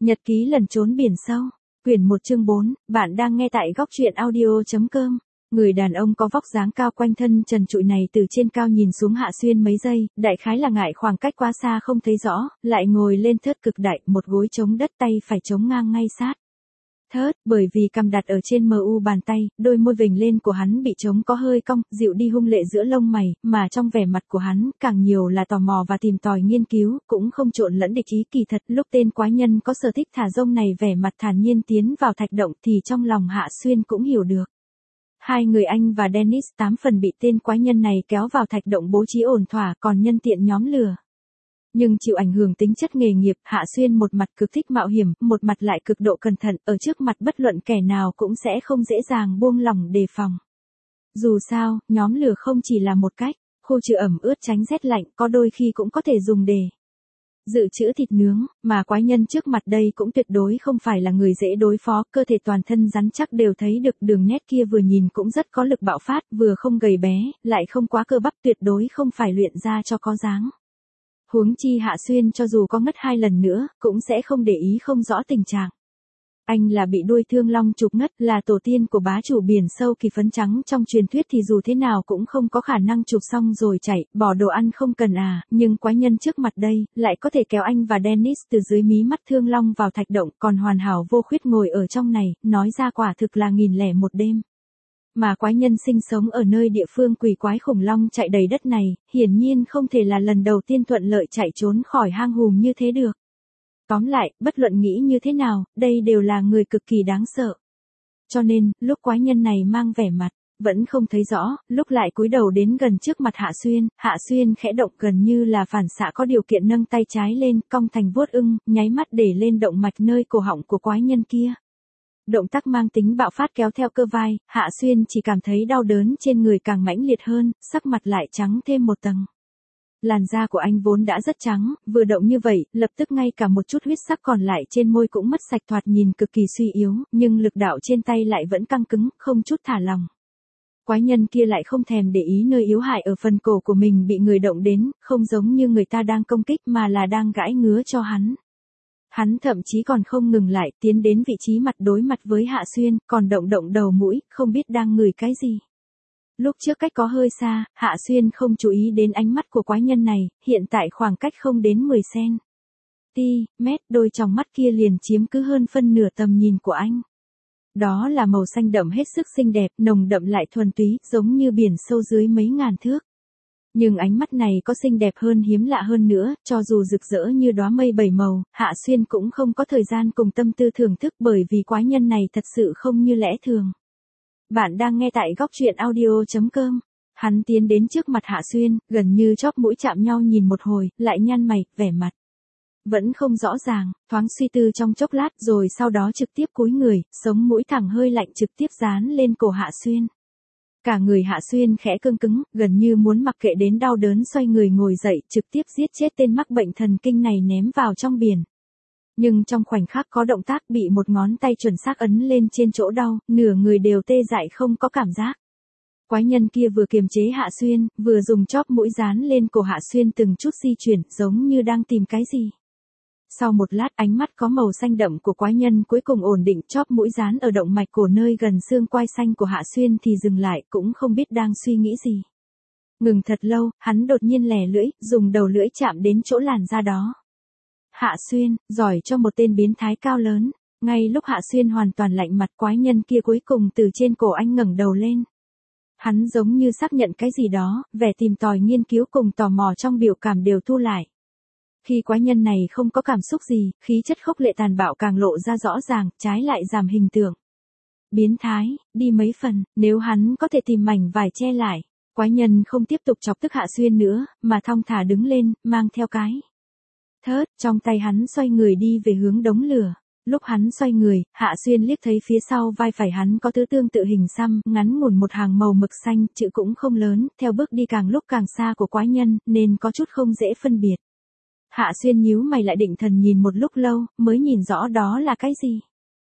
Nhật ký lần trốn biển sâu. Quyển 1 chương 4, bạn đang nghe tại góc truyện audio.com. Người đàn ông có vóc dáng cao quanh thân trần trụi này từ trên cao nhìn xuống Hạ Xuyên mấy giây, đại khái là ngại khoảng cách quá xa không thấy rõ, lại ngồi lên thớt cực đại, một gối chống đất tay phải chống ngang ngay sát thớt, bởi vì cằm đặt ở trên mu bàn tay, đôi môi vểnh lên của hắn bị trống có hơi cong, dịu đi hung lệ giữa lông mày, mà trong vẻ mặt của hắn, càng nhiều là tò mò và tìm tòi nghiên cứu, cũng không trộn lẫn địch ý. Kỳ thật, lúc tên quái nhân có sở thích thả rông này vẻ mặt thản nhiên tiến vào thạch động thì trong lòng Hạ Xuyên cũng hiểu được. Hai người anh và Dennis 8 phần bị tên quái nhân này kéo vào thạch động bố trí ổn thỏa, còn nhân tiện nhóm lửa. Nhưng chịu ảnh hưởng tính chất nghề nghiệp, Hạ Xuyên một mặt cực thích mạo hiểm, một mặt lại cực độ cẩn thận, ở trước mặt bất luận kẻ nào cũng sẽ không dễ dàng buông lỏng đề phòng. Dù sao, nhóm lửa không chỉ là một cách, khô trừ ẩm ướt tránh rét lạnh, có đôi khi cũng có thể dùng để dự trữ thịt nướng, mà quái nhân trước mặt đây cũng tuyệt đối không phải là người dễ đối phó, cơ thể toàn thân rắn chắc đều thấy được đường nét kia vừa nhìn cũng rất có lực bạo phát, vừa không gầy bé, lại không quá cơ bắp, tuyệt đối không phải luyện ra cho có dáng. Huống chi Hạ Xuyên cho dù có ngất 2 lần nữa, cũng sẽ không để ý không rõ tình trạng. Anh là bị đuôi thương long chụp ngất, là tổ tiên của bá chủ biển sâu Kỳ Phấn Trắng trong truyền thuyết thì dù thế nào cũng không có khả năng chụp xong rồi chạy, bỏ đồ ăn không cần à, nhưng quái nhân trước mặt đây, lại có thể kéo anh và Dennis từ dưới mí mắt thương long vào thạch động, còn hoàn hảo vô khuyết ngồi ở trong này, nói ra quả thực là 1001 đêm. Mà quái nhân sinh sống ở nơi địa phương quỷ quái khủng long chạy đầy đất này, hiển nhiên không thể là lần đầu tiên thuận lợi chạy trốn khỏi hang hùm như thế được. Tóm lại, bất luận nghĩ như thế nào, đây đều là người cực kỳ đáng sợ. Cho nên, lúc quái nhân này mang vẻ mặt, vẫn không thấy rõ, lúc lại cúi đầu đến gần trước mặt Hạ Xuyên khẽ động gần như là phản xạ có điều kiện nâng tay trái lên, cong thành vuốt ưng, nháy mắt để lên động mạch nơi cổ họng của quái nhân kia. Động tác mang tính bạo phát kéo theo cơ vai, Hạ Xuyên chỉ cảm thấy đau đớn trên người càng mãnh liệt hơn, sắc mặt lại trắng thêm một tầng. Làn da của anh vốn đã rất trắng, vừa động như vậy, lập tức ngay cả một chút huyết sắc còn lại trên môi cũng mất sạch, thoạt nhìn cực kỳ suy yếu, nhưng lực đạo trên tay lại vẫn căng cứng, không chút thả lỏng. Quái nhân kia lại không thèm để ý nơi yếu hại ở phần cổ của mình bị người động đến, không giống như người ta đang công kích mà là đang gãi ngứa cho hắn. Hắn thậm chí còn không ngừng lại, tiến đến vị trí mặt đối mặt với Hạ Xuyên, còn động đầu mũi, không biết đang ngửi cái gì. Lúc trước cách có hơi xa, Hạ Xuyên không chú ý đến ánh mắt của quái nhân này, hiện tại khoảng cách không đến 10 cm, đôi tròng mắt kia liền chiếm cứ hơn phân nửa tầm nhìn của anh. Đó là màu xanh đậm hết sức xinh đẹp, nồng đậm lại thuần túy, giống như biển sâu dưới mấy ngàn thước. Nhưng ánh mắt này có xinh đẹp hơn, hiếm lạ hơn nữa, cho dù rực rỡ như đóa mây 7 màu, Hạ Xuyên cũng không có thời gian cùng tâm tư thưởng thức, bởi vì quái nhân này thật sự không như lẽ thường. Bạn đang nghe tại góc truyện audio.com. Hắn tiến đến trước mặt Hạ Xuyên, gần như chóp mũi chạm nhau nhìn một hồi, lại nhăn mày, vẻ mặt vẫn không rõ ràng, thoáng suy tư trong chốc lát rồi sau đó trực tiếp cúi người, sống mũi thẳng hơi lạnh trực tiếp dán lên cổ Hạ Xuyên. Cả người Hạ Xuyên khẽ cương cứng, gần như muốn mặc kệ đến đau đớn xoay người ngồi dậy, trực tiếp giết chết tên mắc bệnh thần kinh này ném vào trong biển. Nhưng trong khoảnh khắc có động tác bị một ngón tay chuẩn xác ấn lên trên chỗ đau, nửa người đều tê dại không có cảm giác. Quái nhân kia vừa kiềm chế Hạ Xuyên, vừa dùng chóp mũi dán lên cổ Hạ Xuyên từng chút di chuyển, giống như đang tìm cái gì. Sau một lát, ánh mắt có màu xanh đậm của quái nhân cuối cùng ổn định, chóp mũi dán ở động mạch cổ nơi gần xương quai xanh của Hạ Xuyên thì dừng lại, cũng không biết đang suy nghĩ gì. Ngừng thật lâu, hắn đột nhiên lè lưỡi, dùng đầu lưỡi chạm đến chỗ làn da đó. Hạ Xuyên, giỏi cho một tên biến thái cao lớn. Ngay lúc Hạ Xuyên hoàn toàn lạnh mặt, quái nhân kia cuối cùng từ trên cổ anh ngẩng đầu lên. Hắn giống như xác nhận cái gì đó, vẻ tìm tòi nghiên cứu cùng tò mò trong biểu cảm đều thu lại. Khi quái nhân này không có cảm xúc gì, khí chất khốc lệ tàn bạo càng lộ ra rõ ràng, trái lại giảm hình tượng biến thái đi mấy phần, nếu hắn có thể tìm mảnh vải che lại. Quái nhân không tiếp tục chọc tức Hạ Xuyên nữa, mà thong thả đứng lên, mang theo cái thớt, trong tay hắn xoay người đi về hướng đống lửa. Lúc hắn xoay người, Hạ Xuyên liếc thấy phía sau vai phải hắn có thứ tương tự hình xăm, ngắn ngủn một hàng màu mực xanh, chữ cũng không lớn, theo bước đi càng lúc càng xa của quái nhân, nên có chút không dễ phân biệt. Hạ Xuyên nhíu mày lại định thần nhìn một lúc lâu, mới nhìn rõ đó là cái gì.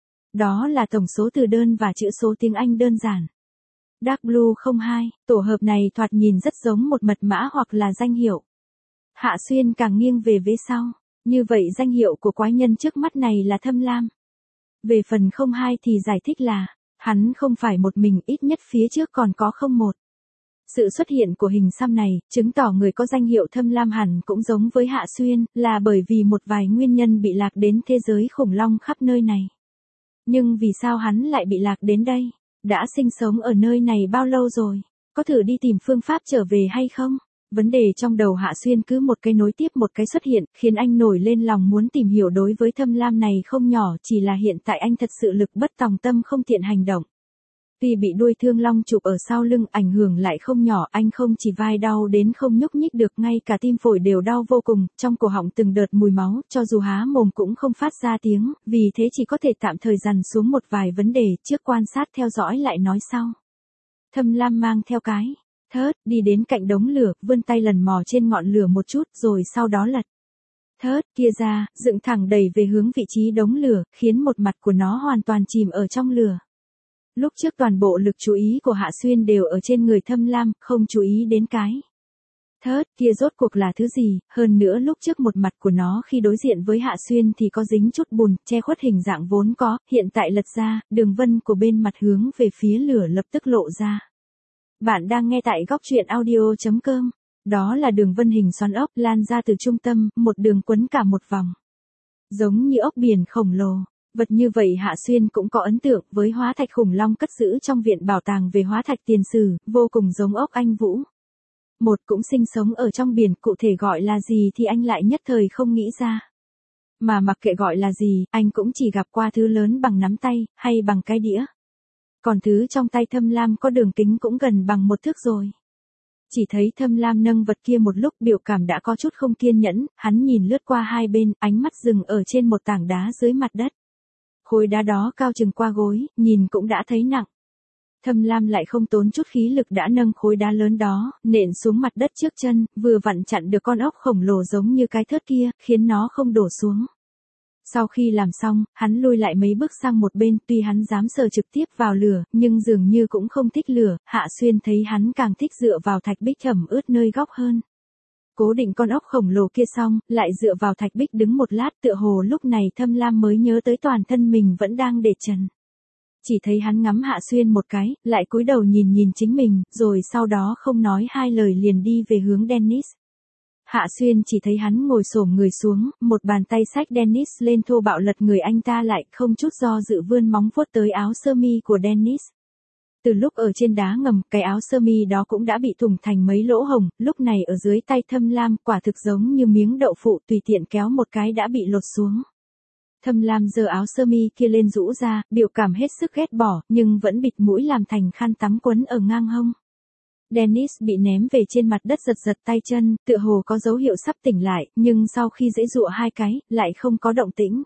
Đó là tổng số từ đơn và chữ số tiếng Anh đơn giản. Dark Blue 02, tổ hợp này thoạt nhìn rất giống một mật mã hoặc là danh hiệu. Hạ Xuyên càng nghiêng về phía sau, Như vậy danh hiệu của quái nhân trước mắt này là Thâm Lam. Về phần không hai thì giải thích là, hắn không phải một mình, ít nhất phía trước còn có không một. Sự xuất hiện của hình xăm này, chứng tỏ người có danh hiệu Thâm Lam hẳn cũng giống với Hạ Xuyên, là bởi vì một vài nguyên nhân bị lạc đến thế giới khủng long khắp nơi này. Nhưng vì sao hắn lại bị lạc đến đây? Đã sinh sống ở nơi này bao lâu rồi? Có thử đi tìm phương pháp trở về hay không? Vấn đề trong đầu Hạ Xuyên cứ một cái nối tiếp một cái xuất hiện, khiến anh nổi lên lòng muốn tìm hiểu. Đối với Thâm Lam này không nhỏ, chỉ là hiện tại anh thật sự lực bất tòng tâm, không tiện hành động. Tuy bị đuôi thương long chụp ở sau lưng ảnh hưởng lại không nhỏ, anh không chỉ vai đau đến không nhúc nhích được, ngay cả tim phổi đều đau vô cùng, trong cổ họng từng đợt mùi máu, cho dù há mồm cũng không phát ra tiếng, vì thế chỉ có thể tạm thời dằn xuống một vài vấn đề, trước quan sát theo dõi lại nói sau. Thâm Lam mang theo cái thớt, đi đến cạnh đống lửa, vươn tay lần mò trên ngọn lửa một chút, rồi sau đó lật thớt kia ra, dựng thẳng đẩy về hướng vị trí đống lửa, khiến một mặt của nó hoàn toàn chìm ở trong lửa. Lúc trước toàn bộ lực chú ý của Hạ Xuyên đều ở trên người Thâm Lam, không chú ý đến cái thớt kia rốt cuộc là thứ gì, hơn nữa lúc trước một mặt của nó khi đối diện với Hạ Xuyên thì có dính chút bùn, che khuất hình dạng vốn có, hiện tại lật ra, đường vân của bên mặt hướng về phía lửa lập tức lộ ra. Bạn đang nghe tại góc truyện audio.com, đó là đường vân hình xoắn ốc lan ra từ trung tâm, một đường quấn cả một vòng. Giống như ốc biển khổng lồ. Vật như vậy Hạ Xuyên cũng có ấn tượng với hóa thạch khủng long cất giữ trong viện bảo tàng về hóa thạch tiền sử, vô cùng giống ốc Anh Vũ. Một cũng sinh sống ở trong biển, cụ thể gọi là gì thì anh lại nhất thời không nghĩ ra. Mà mặc kệ gọi là gì, anh cũng chỉ gặp qua thứ lớn bằng nắm tay, hay bằng cái đĩa. Còn thứ trong tay Thâm Lam có đường kính cũng gần bằng một thước rồi. Chỉ thấy Thâm Lam nâng vật kia một lúc, biểu cảm đã có chút không kiên nhẫn, hắn nhìn lướt qua hai bên, ánh mắt dừng ở trên một tảng đá dưới mặt đất. Khối đá đó cao chừng qua gối, nhìn cũng đã thấy nặng. Thâm Lam lại không tốn chút khí lực đã nâng khối đá lớn đó, nện xuống mặt đất trước chân, vừa vặn chặn được con ốc khổng lồ giống như cái thớt kia, khiến nó không đổ xuống. Sau khi làm xong, hắn lui lại mấy bước sang một bên, tuy hắn dám sờ trực tiếp vào lửa, nhưng dường như cũng không thích lửa, Hạ Xuyên thấy hắn càng thích dựa vào thạch bích ẩm ướt nơi góc hơn. Cố định con ốc khổng lồ kia xong, lại dựa vào thạch bích đứng một lát, tựa hồ lúc này Thâm Lam mới nhớ tới toàn thân mình vẫn đang để trần. Chỉ thấy hắn ngắm Hạ Xuyên một cái, lại cúi đầu nhìn nhìn chính mình, rồi sau đó không nói hai lời liền đi về hướng Dennis. Hạ Xuyên chỉ thấy hắn ngồi xổm người xuống, một bàn tay xách Dennis lên thô bạo lật người anh ta lại, không chút do dự vươn móng vuốt tới áo sơ mi của Dennis. Từ lúc ở trên đá ngầm, cái áo sơ mi đó cũng đã bị thủng thành mấy lỗ hồng, lúc này ở dưới tay Thâm Lam quả thực giống như miếng đậu phụ, tùy tiện kéo một cái đã bị lột xuống. Thâm Lam giơ áo sơ mi kia lên rũ ra, biểu cảm hết sức ghét bỏ, nhưng vẫn bịt mũi làm thành khăn tắm quấn ở ngang hông. Dennis bị ném về trên mặt đất, giật giật tay chân, tựa hồ có dấu hiệu sắp tỉnh lại, nhưng sau khi giãy giụa hai cái, lại không có động tĩnh.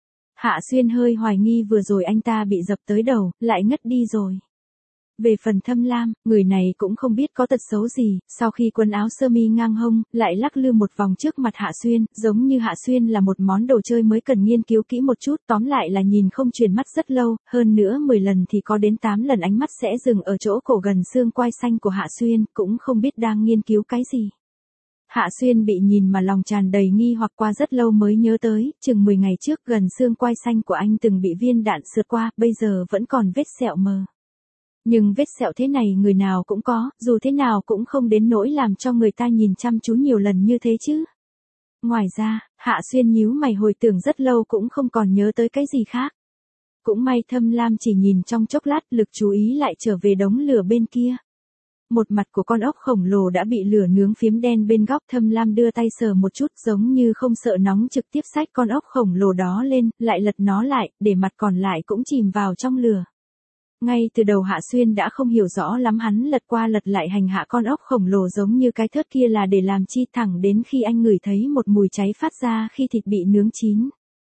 Hạ Xuyên hơi hoài nghi vừa rồi anh ta bị dập tới đầu, lại ngất đi rồi. Về phần Thâm Lam, người này cũng không biết có tật xấu gì, sau khi quần áo sơ mi ngang hông, lại lắc lư một vòng trước mặt Hạ Xuyên, giống như Hạ Xuyên là một món đồ chơi mới cần nghiên cứu kỹ một chút, tóm lại là nhìn không chuyển mắt rất lâu, hơn nữa 10 lần thì có đến 8 lần ánh mắt sẽ dừng ở chỗ cổ gần xương quai xanh của Hạ Xuyên, cũng không biết đang nghiên cứu cái gì. Hạ Xuyên bị nhìn mà lòng tràn đầy nghi hoặc, qua rất lâu mới nhớ tới, chừng 10 ngày trước gần xương quai xanh của anh từng bị viên đạn sượt qua, bây giờ vẫn còn vết sẹo mờ. Nhưng vết sẹo thế này người nào cũng có, dù thế nào cũng không đến nỗi làm cho người ta nhìn chăm chú nhiều lần như thế chứ. Ngoài ra, Hạ Xuyên nhíu mày hồi tưởng rất lâu cũng không còn nhớ tới cái gì khác. Cũng may Thâm Lam chỉ nhìn trong chốc lát, lực chú ý lại trở về đống lửa bên kia. Một mặt của con ốc khổng lồ đã bị lửa nướng phiếm đen bên góc, Thâm Lam đưa tay sờ một chút giống như không sợ nóng, trực tiếp xách con ốc khổng lồ đó lên, lại lật nó lại, để mặt còn lại cũng chìm vào trong lửa. Ngay từ đầu Hạ Xuyên đã không hiểu rõ lắm, hắn lật qua lật lại hành hạ con ốc khổng lồ giống như cái thớt kia là để làm chi, thẳng đến khi anh ngửi thấy một mùi cháy phát ra khi thịt bị nướng chín.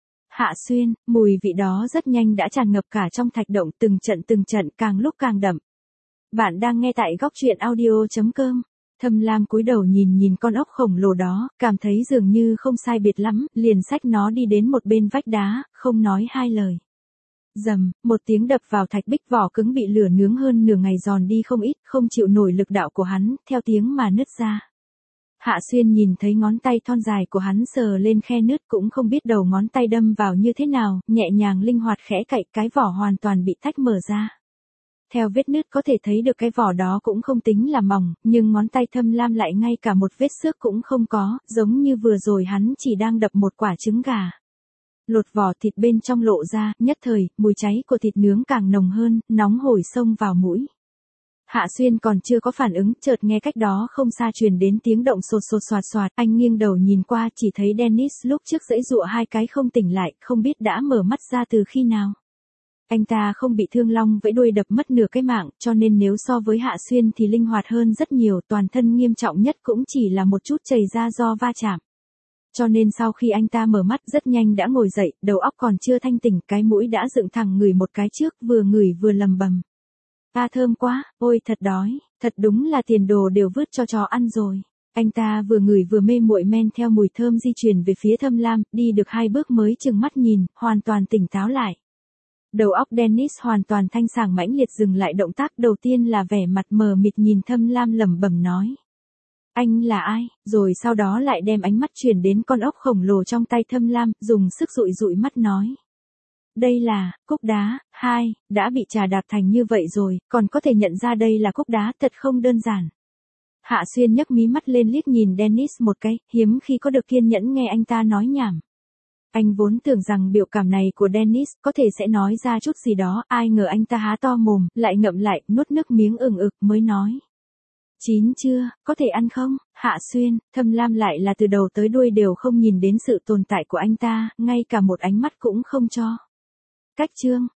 Hạ Xuyên, mùi vị đó rất nhanh đã tràn ngập cả trong thạch động, từng trận càng lúc càng đậm. Bạn đang nghe tại góc truyện audio.com. Thâm Lam cúi đầu nhìn nhìn con ốc khổng lồ đó, cảm thấy dường như không sai biệt lắm, liền xách nó đi đến một bên vách đá, không nói hai lời. Rầm, một tiếng đập vào thạch bích, vỏ cứng bị lửa nướng hơn nửa ngày giòn đi không ít, không chịu nổi lực đạo của hắn, theo tiếng mà nứt ra. Hạ Xuyên nhìn thấy ngón tay thon dài của hắn sờ lên khe nứt cũng không biết đầu ngón tay đâm vào như thế nào, nhẹ nhàng linh hoạt khẽ cạy cái vỏ hoàn toàn bị tách mở ra. Theo vết nứt có thể thấy được cái vỏ đó cũng không tính là mỏng, nhưng ngón tay Thâm Lam lại ngay cả một vết xước cũng không có, giống như vừa rồi hắn chỉ đang đập một quả trứng gà. Lột vỏ thịt bên trong lộ ra, nhất thời, mùi cháy của thịt nướng càng nồng hơn, nóng hổi xông vào mũi. Hạ Xuyên còn chưa có phản ứng, chợt nghe cách đó không xa truyền đến tiếng động sột sột soạt soạt, anh nghiêng đầu nhìn qua chỉ thấy Dennis lúc trước giãy giụa hai cái không tỉnh lại, không biết đã mở mắt ra từ khi nào. Anh ta không bị thương long vẫy đuôi đập mất nửa cái mạng, cho nên nếu so với Hạ Xuyên thì linh hoạt hơn rất nhiều, toàn thân nghiêm trọng nhất cũng chỉ là một chút chảy ra do va chạm. Cho nên sau khi anh ta mở mắt rất nhanh đã ngồi dậy, đầu óc còn chưa thanh tỉnh, cái mũi đã dựng thẳng ngửi một cái trước, vừa ngửi vừa lầm bầm. Thơm quá, ôi thật đói, thật đúng là tiền đồ đều vứt cho chó ăn rồi. Anh ta vừa ngửi vừa mê muội men theo mùi thơm di chuyển về phía Thâm Lam, đi được 2 bước mới chừng mắt nhìn, hoàn toàn tỉnh táo lại. Đầu óc Dennis hoàn toàn thanh sảng mãnh liệt dừng lại động tác đầu tiên là vẻ mặt mờ mịt nhìn Thâm Lam lẩm bẩm nói. Anh là ai? Rồi sau đó lại đem ánh mắt chuyển đến con ốc khổng lồ trong tay Thâm Lam, dùng sức dụi dụi mắt nói. Đây là, cúc đá, đã bị trà đạp thành như vậy rồi, còn có thể nhận ra đây là cúc đá, thật không đơn giản. Hạ Xuyên nhấc mí mắt lên liếc nhìn Dennis một cái, hiếm khi có được kiên nhẫn nghe anh ta nói nhảm. Anh vốn tưởng rằng biểu cảm này của Dennis có thể sẽ nói ra chút gì đó, ai ngờ anh ta há to mồm, lại ngậm lại, nuốt nước miếng ừng ực mới nói. Chín chưa, có thể ăn không? Hạ Xuyên, Thâm Lam lại là từ đầu tới đuôi đều không nhìn đến sự tồn tại của anh ta, ngay cả một ánh mắt cũng không cho. Cách chương.